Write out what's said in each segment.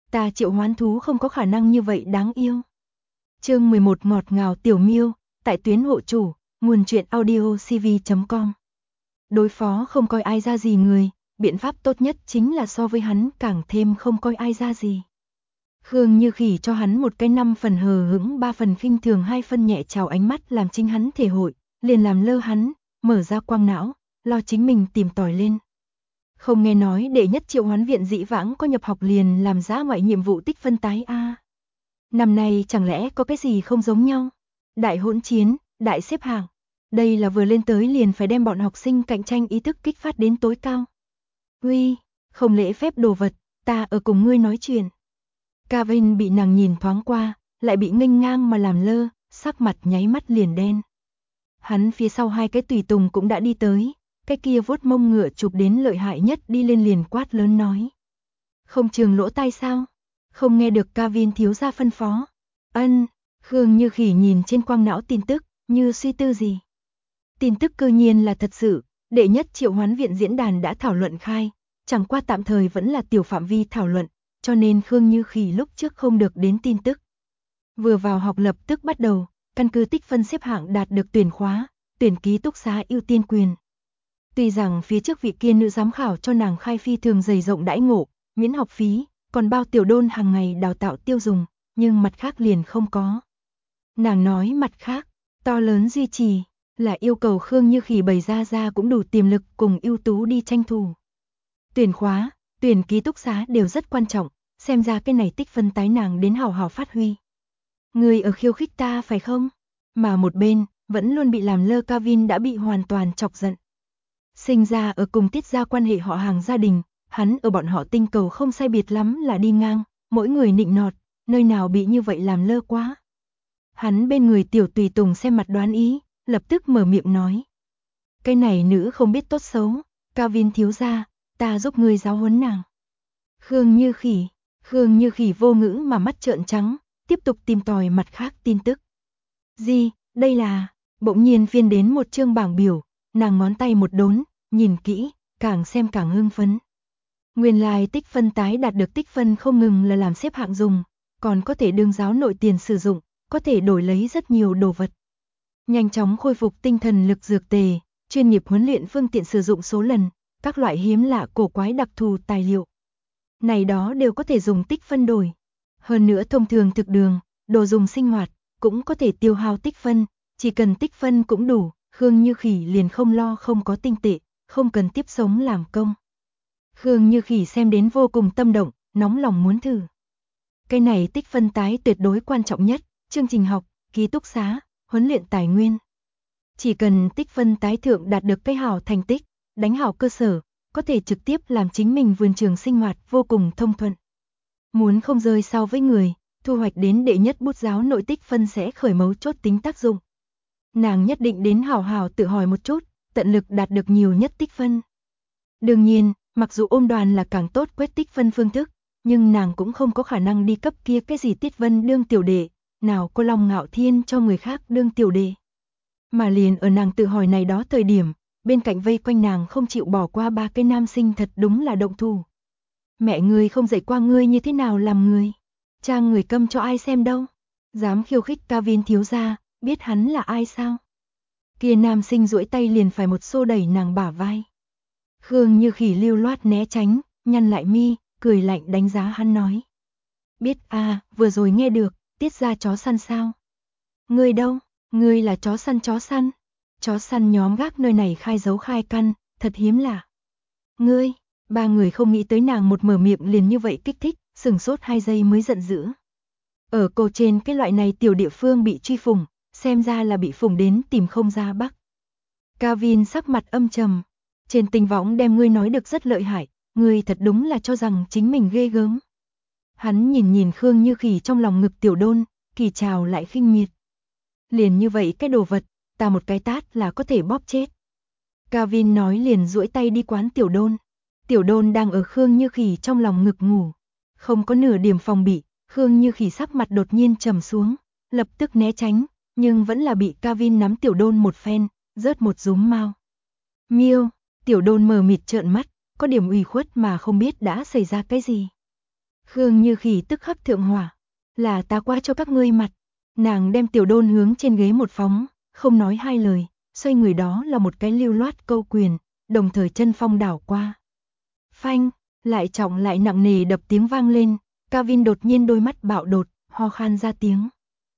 Ta triệu hoán thú không có khả năng như vậy đáng yêu. Chương 11 ngọt ngào tiểu miêu, tại tuyến hộ chủ, nguồn truyện audio cv.com. Đối phó không coi ai ra gì người, biện pháp tốt nhất chính là so với hắn càng thêm không coi ai ra gì. Khương Như Khỉ cho hắn một cái 5 phần hờ hững 3 phần khinh thường 2 phần nhẹ chào ánh mắt làm chính hắn thể hội, liền làm lơ hắn, mở ra quang não, lo chính mình tìm tòi lên. Không nghe nói đệ nhất triệu hoán viện dĩ vãng có nhập học liền làm dã ngoại nhiệm vụ tích phân tái a. Năm nay chẳng lẽ có cái gì không giống nhau? Đại hỗn chiến, đại xếp hạng. Đây là vừa lên tới liền phải đem bọn học sinh cạnh tranh ý thức kích phát đến tối cao. Uy, không lễ phép đồ vật, ta ở cùng ngươi nói chuyện. Kevin bị nàng nhìn thoáng qua, lại bị nghênh ngang mà làm lơ, sắc mặt nháy mắt liền đen. Hắn phía sau hai cái tùy tùng cũng đã đi tới, cái kia vuốt mông ngựa chụp đến lợi hại nhất đi lên liền quát lớn nói. Không trường lỗ tai sao? Không nghe được Kevin thiếu gia phân phó. Ân, Khương Như Khỉ nhìn trên quang não tin tức, như suy tư gì. Tin tức cư nhiên là thật sự, đệ nhất triệu hoán viện diễn đàn đã thảo luận khai, chẳng qua tạm thời vẫn là tiểu phạm vi thảo luận, cho nên Khương Như Khỉ lúc trước không được đến tin tức. Vừa vào học lập tức bắt đầu, căn cứ tích phân xếp hạng đạt được tuyển khóa, tuyển ký túc xá ưu tiên quyền. Tuy rằng phía trước vị kia nữ giám khảo cho nàng khai phi thường dày rộng đãi ngộ, miễn học phí, còn bao tiểu đôn hàng ngày đào tạo tiêu dùng, nhưng mặt khác liền không có. Nàng nói mặt khác, to lớn duy trì, là yêu cầu Khương Như Khỉ bày ra cũng đủ tiềm lực cùng ưu tú đi tranh thủ. Tuyển khóa, tuyển ký túc xá đều rất quan trọng, xem ra cái này tích phân tái nàng đến hào hào phát huy. Người ở khiêu khích ta phải không? Mà một bên, vẫn luôn bị làm lơ Kevin đã bị hoàn toàn chọc giận. Sinh ra ở cùng tiết ra quan hệ họ hàng gia đình, hắn ở bọn họ tinh cầu không sai biệt lắm là đi ngang, mỗi người nịnh nọt, nơi nào bị như vậy làm lơ quá. Hắn bên người tiểu tùy tùng xem mặt đoán ý, lập tức mở miệng nói. Cái này nữ không biết tốt xấu, Kevin thiếu gia, ta giúp ngươi giáo huấn nàng. Khương Như Khỉ vô ngữ mà mắt trợn trắng, tiếp tục tìm tòi mặt khác tin tức. Gì, đây là, bỗng nhiên phiên đến một chương bảng biểu, nàng ngón tay một đốn, nhìn kỹ, càng xem càng hưng phấn. Nguyên lai tích phân tái đạt được tích phân không ngừng là làm xếp hạng dùng, còn có thể đương giáo nội tiền sử dụng, có thể đổi lấy rất nhiều đồ vật. Nhanh chóng khôi phục tinh thần lực dược tề, chuyên nghiệp huấn luyện phương tiện sử dụng số lần, các loại hiếm lạ cổ quái đặc thù tài liệu. Này đó đều có thể dùng tích phân đổi. Hơn nữa thông thường thực đường, đồ dùng sinh hoạt, cũng có thể tiêu hao tích phân, chỉ cần tích phân cũng đủ, Khương Như Khỉ liền không lo không có tinh tệ, không cần tiếp sống làm công. Khương Như Khỉ xem đến vô cùng tâm động, nóng lòng muốn thử. Cái này tích phân tái tuyệt đối quan trọng nhất, chương trình học, ký túc xá, huấn luyện tài nguyên. Chỉ cần tích phân tái thượng đạt được cái hảo thành tích, đánh hảo cơ sở, có thể trực tiếp làm chính mình vườn trường sinh hoạt vô cùng thông thuận. Muốn không rơi sau với người, thu hoạch đến đệ nhất bút giáo nội tích phân sẽ khởi mấu chốt tính tác dụng. Nàng nhất định đến hảo hảo tự hỏi một chút, tận lực đạt được nhiều nhất tích phân. Đương nhiên, mặc dù ôm đoàn là càng tốt quét tích phân phương thức, nhưng nàng cũng không có khả năng đi cấp kia cái gì Tiết Vân đương tiểu đệ, nào có lòng ngạo thiên cho người khác đương tiểu đệ. Mà liền ở nàng tự hỏi này đó thời điểm, bên cạnh vây quanh nàng không chịu bỏ qua ba cái nam sinh thật đúng là động thủ. Mẹ ngươi không dạy qua ngươi như thế nào làm người, trang người câm cho ai xem đâu, dám khiêu khích Kevin thiếu gia, biết hắn là ai sao? Kia nam sinh duỗi tay liền phải một xô đẩy nàng bả vai. Khương Như Khỉ lưu loát né tránh, nhăn lại mi, cười lạnh đánh giá hắn nói. Biết à, vừa rồi nghe được, tiết ra chó săn sao? Ngươi đâu? Ngươi là chó săn chó săn. Chó săn nhóm gác nơi này khai giấu khai căn, thật hiếm lạ. Ngươi, ba người không nghĩ tới nàng một mở miệng liền như vậy kích thích, sửng sốt 2 giây mới giận dữ. Ở cô trên cái loại này tiểu địa phương bị truy phủng, xem ra là bị phủng đến tìm không ra bắc. Kevin sắc mặt âm trầm. Trên tình võng đem ngươi nói được rất lợi hại, ngươi thật đúng là cho rằng chính mình ghê gớm. Hắn nhìn Khương Như Khỉ trong lòng ngực tiểu đôn, kỳ chào lại khinh miệt. Liền như vậy cái đồ vật, ta một cái tát là có thể bóp chết. Kevin nói liền duỗi tay đi quán tiểu đôn. Tiểu đôn đang ở Khương Như Khỉ trong lòng ngực ngủ. Không có nửa điểm phòng bị, Khương Như Khỉ sắc mặt đột nhiên trầm xuống, lập tức né tránh, nhưng vẫn là bị Kevin nắm tiểu đôn một phen, rớt một rúm mao. Miêu, tiểu đôn mờ mịt trợn mắt, có điểm ủy khuất mà không biết đã xảy ra cái gì. Khương Như Khỉ tức khắc thượng hỏa. Là ta qua cho các ngươi mặt. Nàng đem Tiểu Đôn hướng trên ghế một phóng, không nói hai lời, xoay người đó là một cái lưu loát câu quyền, đồng thời chân phong đảo qua. Phanh, lại trọng lại nặng nề đập tiếng vang lên, Kevin đột nhiên đôi mắt bạo đột, ho khan ra tiếng.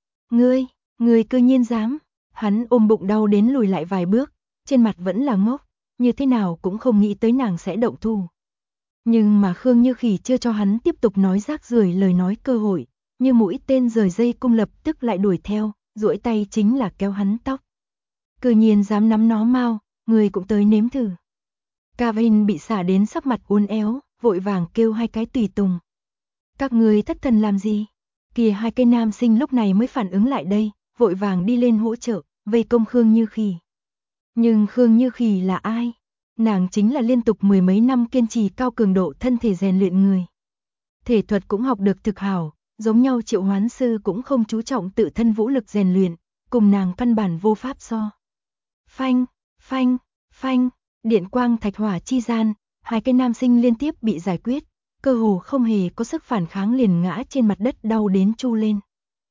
Ngươi cư nhiên dám. Hắn ôm bụng đau đến lùi lại vài bước, trên mặt vẫn là ngốc, như thế nào cũng không nghĩ tới nàng sẽ động thủ. Nhưng mà Khương Như Khỉ chưa cho hắn tiếp tục nói rác rưởi lời nói cơ hội, như mũi tên rời dây cung lập tức lại đuổi theo, duỗi tay chính là kéo hắn tóc. Cư nhiên dám nắm nó mau, người cũng tới nếm thử. Kevin bị xả đến sắc mặt uốn éo, vội vàng kêu hai cái tùy tùng. Các người thất thần làm gì? Kìa, hai cái nam sinh lúc này mới phản ứng lại đây, vội vàng đi lên hỗ trợ, vây công Khương Như Khỉ. Nhưng Khương Như Khỉ là ai? Nàng chính là liên tục mười mấy năm kiên trì cao cường độ thân thể rèn luyện người. Thể thuật cũng học được thực hảo, giống nhau Triệu Hoán sư cũng không chú trọng tự thân vũ lực rèn luyện, cùng nàng căn bản vô pháp so. Phanh, phanh, phanh, điện quang thạch hỏa chi gian, hai cái nam sinh liên tiếp bị giải quyết, cơ hồ không hề có sức phản kháng liền ngã trên mặt đất đau đến chu lên.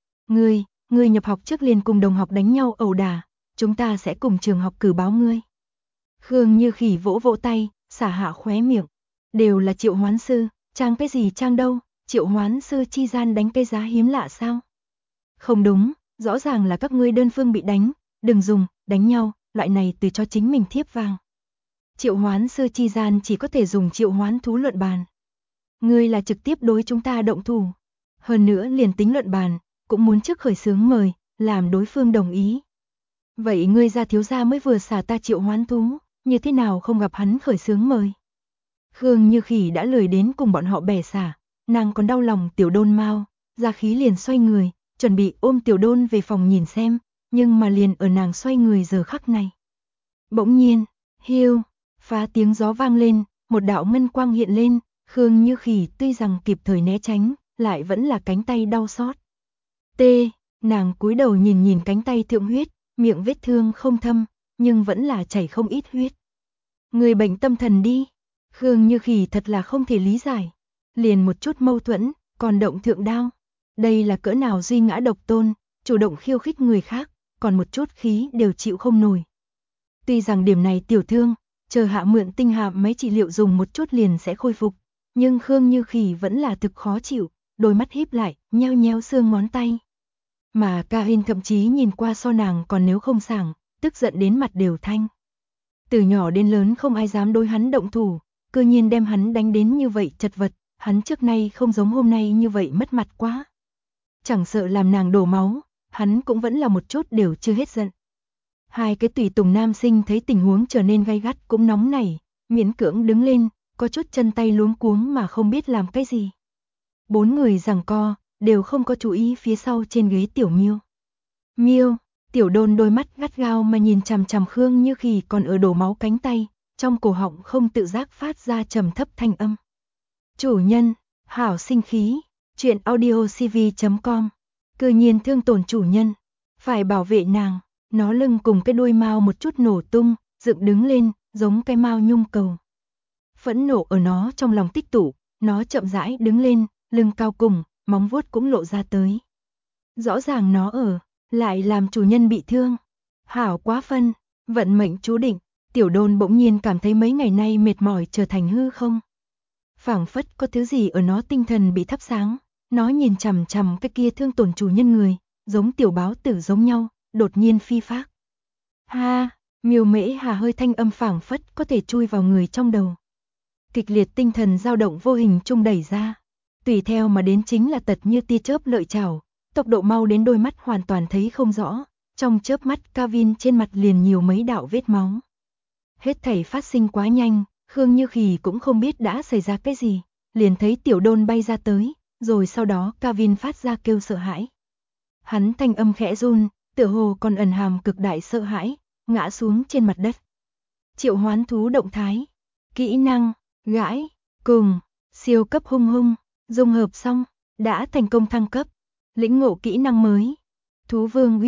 Ngươi nhập học trước liền cùng đồng học đánh nhau ẩu đả, chúng ta sẽ cùng trường học cử báo ngươi. Khương Như Khỉ vỗ vỗ tay, xả hạ khóe miệng. Đều là Triệu Hoán sư, trang cái gì trang đâu, Triệu Hoán sư chi gian đánh cái giá hiếm lạ sao? Không đúng, rõ ràng là các ngươi đơn phương bị đánh, đừng dùng, đánh nhau, loại này từ cho chính mình thiếp vàng. Triệu Hoán sư chi gian chỉ có thể dùng triệu hoán thú luận bàn. Ngươi là trực tiếp đối chúng ta động thủ. Hơn nữa liền tính luận bàn, cũng muốn trước khởi xướng mời, làm đối phương đồng ý. Vậy ngươi gia thiếu gia mới vừa xả ta triệu hoán thú, như thế nào không gặp hắn khởi xướng mời? Khương Như Khỉ đã lười đến cùng bọn họ bẻ xả, nàng còn đau lòng Tiểu Đôn mau, ra khí liền xoay người, chuẩn bị ôm Tiểu Đôn về phòng nhìn xem, nhưng mà liền ở nàng xoay người giờ khắc này. Bỗng nhiên, hiu, phá tiếng gió vang lên, một đạo ngân quang hiện lên, Khương Như Khỉ tuy rằng kịp thời né tránh, lại vẫn là cánh tay đau xót. Nàng cúi đầu nhìn nhìn cánh tay thượng huyết, miệng vết thương không thâm, nhưng vẫn là chảy không ít huyết. Người bệnh tâm thần đi. Khương Như Khỉ thật là không thể lý giải. Liền một chút mâu thuẫn, còn động thượng đao. Đây là cỡ nào duy ngã độc tôn, chủ động khiêu khích người khác, còn một chút khí đều chịu không nổi. Tuy rằng điểm này tiểu thương, chờ hạ mượn tinh hạm mấy trị liệu dùng một chút liền sẽ khôi phục, nhưng Khương Như Khỉ vẫn là thực khó chịu, đôi mắt híp lại, nheo nheo xương ngón tay. Mà Kahin thậm chí nhìn qua so nàng còn nếu không sảng, tức giận đến mặt đều thanh. Từ nhỏ đến lớn không ai dám đối hắn động thủ, cư nhiên đem hắn đánh đến như vậy chật vật, hắn trước nay không giống hôm nay như vậy mất mặt quá. Chẳng sợ làm nàng đổ máu, hắn cũng vẫn là một chút đều chưa hết giận. Hai cái tùy tùng nam sinh thấy tình huống trở nên gay gắt cũng nóng nảy, miễn cưỡng đứng lên, có chút chân tay luống cuống mà không biết làm cái gì. Bốn người giằng co, đều không có chú ý phía sau trên ghế Tiểu Miêu. Miêu, Tiểu Đôn đôi mắt gắt gao mà nhìn chằm chằm Khương Như Khỉ còn ở đổ máu cánh tay, trong cổ họng không tự giác phát ra trầm thấp thanh âm. Chủ nhân, hảo sinh khí, truyện audiocv.com, cư nhiên thương tổn chủ nhân, phải bảo vệ nàng, nó lưng cùng cái đuôi mao một chút nổ tung, dựng đứng lên, giống cái mao nhung cầu. Phẫn nộ ở nó trong lòng tích tụ, nó chậm rãi đứng lên, lưng cao cùng, móng vuốt cũng lộ ra tới. Rõ ràng nó lại làm chủ nhân bị thương. Hảo quá phân, vận mệnh chú định, Tiểu Đôn bỗng nhiên cảm thấy mấy ngày nay mệt mỏi trở thành hư không. Phảng phất có thứ gì ở nó tinh thần bị thắp sáng, nó nhìn chằm chằm cái kia thương tổn chủ nhân người, giống tiểu báo tử giống nhau, đột nhiên phi phác. Ha, Miêu Mễ Hà hơi thanh âm phảng phất có thể chui vào người trong đầu. Kịch liệt tinh thần dao động vô hình trung đẩy ra, tùy theo mà đến chính là tật như tia chớp lợi chảo, tốc độ mau đến đôi mắt hoàn toàn thấy không rõ, trong chớp mắt Kevin trên mặt liền nhiều mấy đạo vết máu. Hết thảy phát sinh quá nhanh, Khương Như Khỉ cũng không biết đã xảy ra cái gì, liền thấy Tiểu Đôn bay ra tới, rồi sau đó Kevin phát ra kêu sợ hãi. Hắn thanh âm khẽ run, tựa hồ còn ẩn hàm cực đại sợ hãi, ngã xuống trên mặt đất. Triệu hoán thú động thái, kỹ năng, gãi, cùng, siêu cấp hung hung, dung hợp xong, đã thành công thăng cấp, lĩnh ngộ kỹ năng mới. Thú vương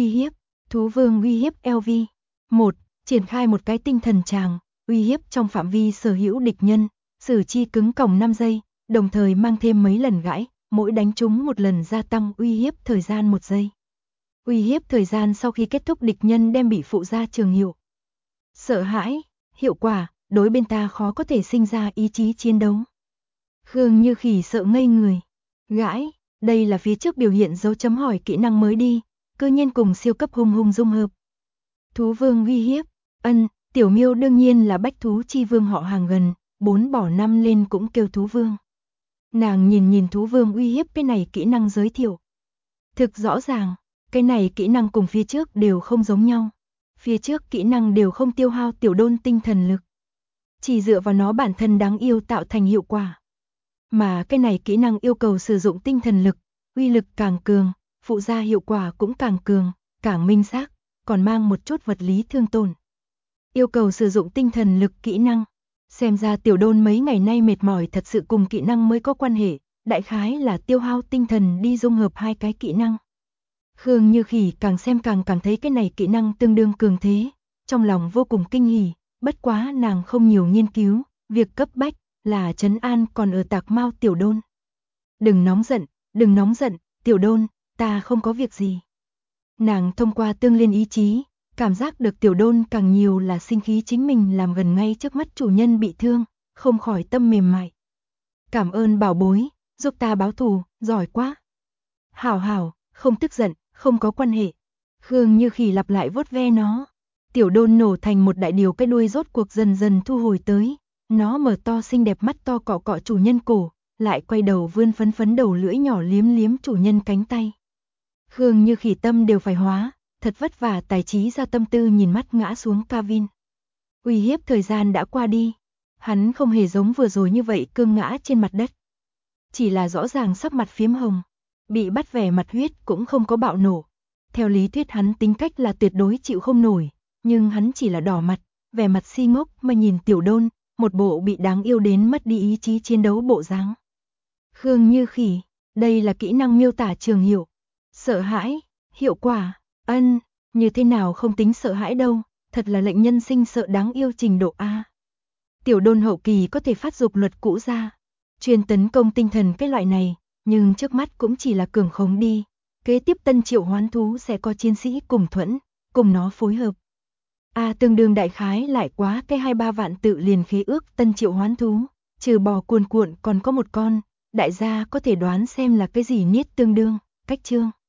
uy hiếp LV. 1. Triển khai một cái tinh thần tràng, uy hiếp trong phạm vi sở hữu địch nhân, xử chi cứng còng 5 giây, đồng thời mang thêm mấy lần gãi, mỗi đánh trúng một lần gia tăng uy hiếp thời gian 1 giây. Uy hiếp thời gian sau khi kết thúc địch nhân đem bị phụ ra trường hiệu. Sợ hãi, hiệu quả, đối bên ta khó có thể sinh ra ý chí chiến đấu. Khương Như Khỉ sợ ngây người. Gãi, đây là phía trước biểu hiện dấu chấm hỏi kỹ năng mới đi, cư nhiên cùng siêu cấp hung hung dung hợp. Thú vương uy hiếp, Tiểu Miêu đương nhiên là bách thú chi vương họ hàng gần, 4 bỏ 5 lên cũng kêu thú vương. Nàng nhìn thú vương uy hiếp cái này kỹ năng giới thiệu. Thực rõ ràng, cái này kỹ năng cùng phía trước đều không giống nhau. Phía trước kỹ năng đều không tiêu hao tiểu đôn tinh thần lực. Chỉ dựa vào nó bản thân đáng yêu tạo thành hiệu quả. Mà cái này kỹ năng yêu cầu sử dụng tinh thần lực, uy lực càng cường, phụ gia hiệu quả cũng càng cường, càng minh xác, còn mang một chút vật lý thương tổn. Yêu cầu sử dụng tinh thần lực kỹ năng. Xem ra tiểu đôn mấy ngày nay mệt mỏi thật sự cùng kỹ năng mới có quan hệ, đại khái là tiêu hao tinh thần đi dung hợp hai cái kỹ năng. Khương Như Khỉ càng xem càng cảm thấy cái này kỹ năng tương đương cường thế, trong lòng vô cùng kinh hỉ, bất quá nàng không nhiều nghiên cứu, việc cấp bách là trấn an còn ở Tạc Mao tiểu đôn. Đừng nóng giận, tiểu đôn, ta không có việc gì. Nàng thông qua tương liên ý chí, cảm giác được tiểu đôn càng nhiều là sinh khí chính mình làm gần ngay trước mắt chủ nhân bị thương, không khỏi tâm mềm mại. Cảm ơn bảo bối, giúp ta báo thù, giỏi quá. Hảo, không tức giận, không có quan hệ. Khương Như Khỉ lặp lại vuốt ve nó. Tiểu đôn nổ thành một đại điều, cái đuôi rốt cuộc dần dần thu hồi tới. Nó mở to xinh đẹp mắt to cọ cọ chủ nhân cổ, lại quay đầu vươn phấn đầu lưỡi nhỏ liếm chủ nhân cánh tay. Khương Như Khỉ tâm đều phải hóa, thật vất vả tài trí ra tâm tư nhìn mắt ngã xuống Kavin. Uy hiếp thời gian đã qua đi, hắn không hề giống vừa rồi như vậy cương ngã trên mặt đất. Chỉ là rõ ràng sắc mặt phiếm hồng, bị bắt vẻ mặt huyết cũng không có bạo nổ. Theo lý thuyết hắn tính cách là tuyệt đối chịu không nổi, nhưng hắn chỉ là đỏ mặt, vẻ mặt si ngốc mà nhìn tiểu đôn, một bộ bị đáng yêu đến mất đi ý chí chiến đấu bộ dáng. Khương Như Khỉ, đây là kỹ năng miêu tả trường hiệu. Sợ hãi, hiệu quả, như thế nào không tính sợ hãi đâu, thật là lệnh nhân sinh sợ đáng yêu trình độ A. Tiểu đôn hậu kỳ có thể phát dục luật cũ ra, chuyên tấn công tinh thần cái loại này, nhưng trước mắt cũng chỉ là cường khống đi. Kế tiếp tân triệu hoán thú sẽ có chiến sĩ cùng thuẫn, cùng nó phối hợp. Tương đương đại khái lại quá cái 2-3 vạn tự liền khế ước tân triệu hoán thú, trừ bò cuồn cuộn còn có một con, đại gia có thể đoán xem là cái gì niết tương đương, cách chương.